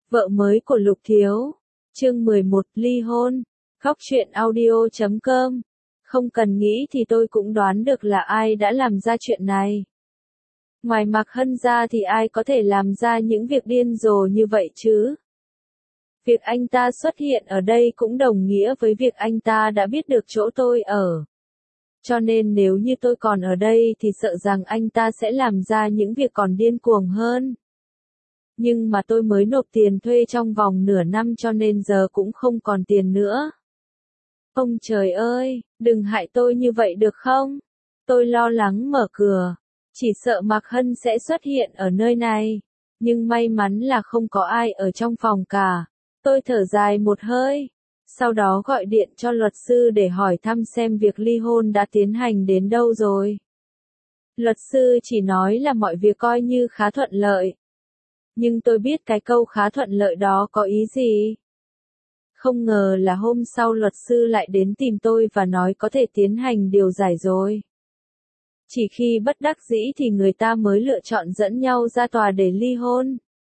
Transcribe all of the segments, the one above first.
Vợ mới của Lục Thiếu. Chương 11, ly hôn. Khóc chuyện audio.com. Không cần nghĩ thì tôi cũng đoán được là ai đã làm ra chuyện này. Ngoài Mạc Hân ra thì ai có thể làm ra những việc điên rồ như vậy chứ? Việc anh ta xuất hiện ở đây cũng đồng nghĩa với việc anh ta đã biết được chỗ tôi ở. Cho nên nếu như tôi còn ở đây thì sợ rằng anh ta sẽ làm ra những việc còn điên cuồng hơn. Nhưng mà tôi mới nộp tiền thuê trong vòng nửa năm cho nên giờ cũng không còn tiền nữa. Ông trời ơi, đừng hại tôi như vậy được không? Tôi lo lắng mở cửa. Chỉ sợ Mạc Hân sẽ xuất hiện ở nơi này. Nhưng may mắn là không có ai ở trong phòng cả. Tôi thở dài một hơi. Sau đó gọi điện cho luật sư để hỏi thăm xem việc ly hôn đã tiến hành đến đâu rồi. Luật sư chỉ nói là mọi việc coi như khá thuận lợi. Nhưng tôi biết cái câu khá thuận lợi đó có ý gì. Không ngờ là hôm sau luật sư lại đến tìm tôi và nói có thể tiến hành điều giải rồi. Chỉ khi bất đắc dĩ thì người ta mới lựa chọn dẫn nhau ra tòa để ly hôn.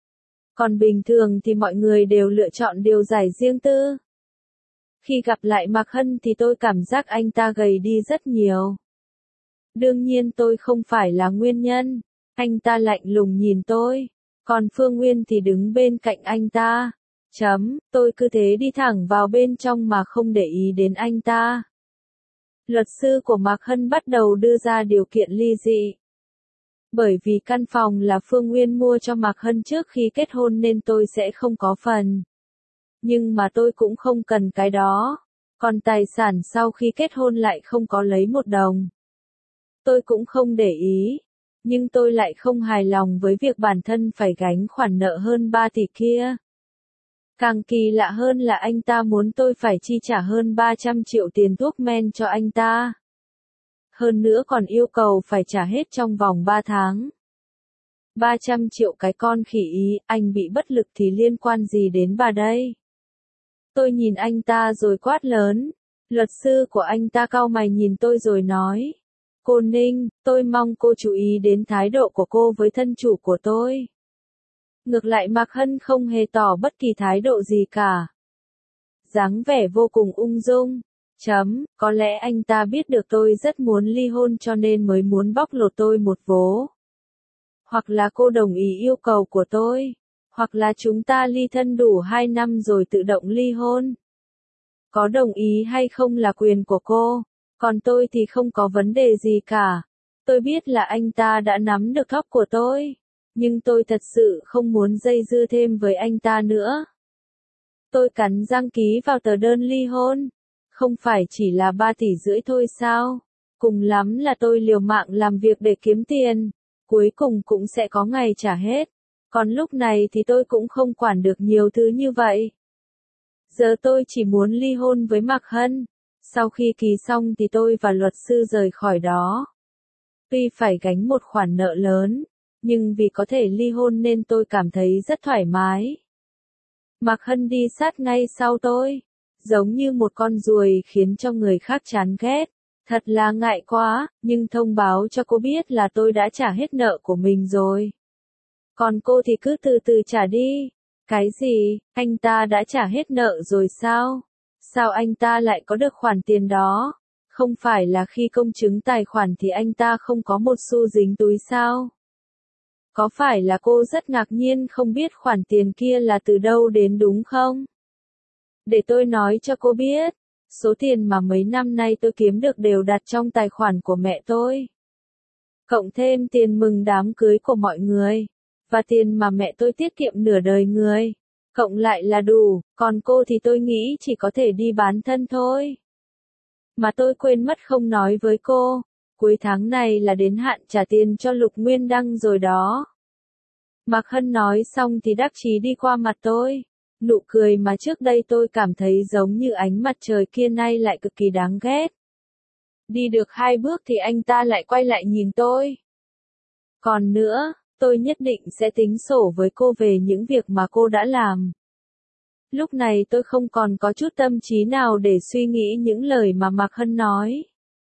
Còn bình thường thì mọi người đều lựa chọn điều giải riêng tư. Khi gặp lại Mạc Hân thì tôi cảm giác anh ta gầy đi rất nhiều. Đương nhiên tôi không phải là nguyên nhân. Anh ta lạnh lùng nhìn tôi. Còn Phương Nguyên thì đứng bên cạnh anh ta. Tôi cứ thế đi thẳng vào bên trong mà không để ý đến anh ta. Luật sư của Mạc Hân bắt đầu đưa ra điều kiện ly dị. Bởi vì căn phòng là Phương Nguyên mua cho Mạc Hân trước khi kết hôn nên tôi sẽ không có phần. Nhưng mà tôi cũng không cần cái đó. Còn tài sản sau khi kết hôn lại không có lấy một đồng. Tôi cũng không để ý. Nhưng tôi lại không hài lòng với việc bản thân phải gánh khoản nợ hơn 3 tỷ kia. Càng kỳ lạ hơn là anh ta muốn tôi phải chi trả hơn 300 triệu tiền thuốc men cho anh ta. Hơn nữa còn yêu cầu phải trả hết trong vòng 3 tháng. 300 triệu cái con khỉ ý, anh bị bất lực thì liên quan gì đến bà đây? Tôi nhìn anh ta rồi quát lớn. Luật sư của anh ta cau mày nhìn tôi rồi nói. Cô Ninh, tôi mong cô chú ý đến thái độ của cô với thân chủ của tôi. Ngược lại Mạc Hân không hề tỏ bất kỳ thái độ gì cả. Dáng vẻ vô cùng ung dung. Có lẽ anh ta biết được tôi rất muốn ly hôn cho nên mới muốn bóc lột tôi một vố. Hoặc là cô đồng ý yêu cầu của tôi. Hoặc là chúng ta ly thân đủ 2 năm rồi tự động ly hôn. Có đồng ý hay không là quyền của cô. Còn tôi thì không có vấn đề gì cả. Tôi biết là anh ta đã nắm được thóp của tôi. Nhưng tôi thật sự không muốn dây dưa thêm với anh ta nữa. Tôi cắn răng ký vào tờ đơn ly hôn. Không phải chỉ là 3,5 tỷ thôi sao? Cùng lắm là tôi liều mạng làm việc để kiếm tiền. Cuối cùng cũng sẽ có ngày trả hết. Còn lúc này thì tôi cũng không quản được nhiều thứ như vậy. Giờ tôi chỉ muốn ly hôn với Mạc Hân. Sau khi ký xong thì tôi và luật sư rời khỏi đó. Tuy phải gánh một khoản nợ lớn, nhưng vì có thể ly hôn nên tôi cảm thấy rất thoải mái. Mạc Hân đi sát ngay sau tôi, giống như một con ruồi khiến cho người khác chán ghét. Thật là ngại quá, nhưng thông báo cho cô biết là tôi đã trả hết nợ của mình rồi. Còn cô thì cứ từ từ trả đi. Cái gì, anh ta đã trả hết nợ rồi sao? Sao anh ta lại có được khoản tiền đó? Không phải là khi công chứng tài khoản thì anh ta không có một xu dính túi sao? Có phải là cô rất ngạc nhiên không biết khoản tiền kia là từ đâu đến đúng không? Để tôi nói cho cô biết, số tiền mà mấy năm nay tôi kiếm được đều đặt trong tài khoản của mẹ tôi. Cộng thêm tiền mừng đám cưới của mọi người, và tiền mà mẹ tôi tiết kiệm nửa đời người. Cộng lại là đủ, còn cô thì tôi nghĩ chỉ có thể đi bán thân thôi. Mà tôi quên mất không nói với cô, cuối tháng này là đến hạn trả tiền cho Lục Nguyên Đăng rồi đó. Mạc Hân nói xong thì đắc chí đi qua mặt tôi. Nụ cười mà trước đây tôi cảm thấy giống như ánh mặt trời kia nay lại cực kỳ đáng ghét. Đi được 2 bước thì anh ta lại quay lại nhìn tôi. Còn nữa, tôi nhất định sẽ tính sổ với cô về những việc mà cô đã làm. Lúc này tôi không còn có chút tâm trí nào để suy nghĩ những lời mà Mạc Hân nói.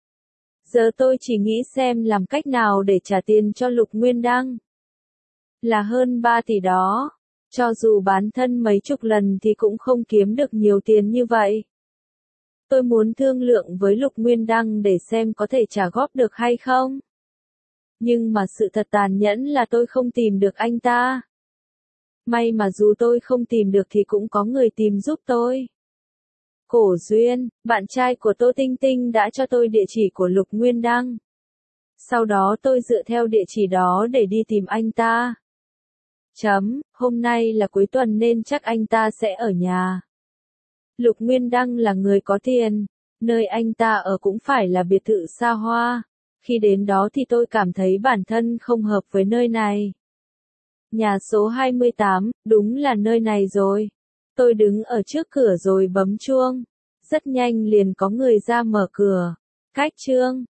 Giờ tôi chỉ nghĩ xem làm cách nào để trả tiền cho Lục Nguyên Đăng. Là hơn 3 tỷ đó. Cho dù bán thân mấy chục lần thì cũng không kiếm được nhiều tiền như vậy. Tôi muốn thương lượng với Lục Nguyên Đăng để xem có thể trả góp được hay không. Nhưng mà sự thật tàn nhẫn là tôi không tìm được anh ta. May mà dù tôi không tìm được thì cũng có người tìm giúp tôi. Cổ Duyên, bạn trai của Tô Tinh Tinh đã cho tôi địa chỉ của Lục Nguyên Đăng. Sau đó tôi dựa theo địa chỉ đó để đi tìm anh ta. Hôm nay là cuối tuần nên chắc anh ta sẽ ở nhà. Lục Nguyên Đăng là người có tiền, nơi anh ta ở cũng phải là biệt thự xa hoa. Khi đến đó thì tôi cảm thấy bản thân không hợp với nơi này. Nhà số 28, đúng là nơi này rồi. Tôi đứng ở trước cửa rồi bấm chuông. Rất nhanh liền có người ra mở cửa. Khách Trương,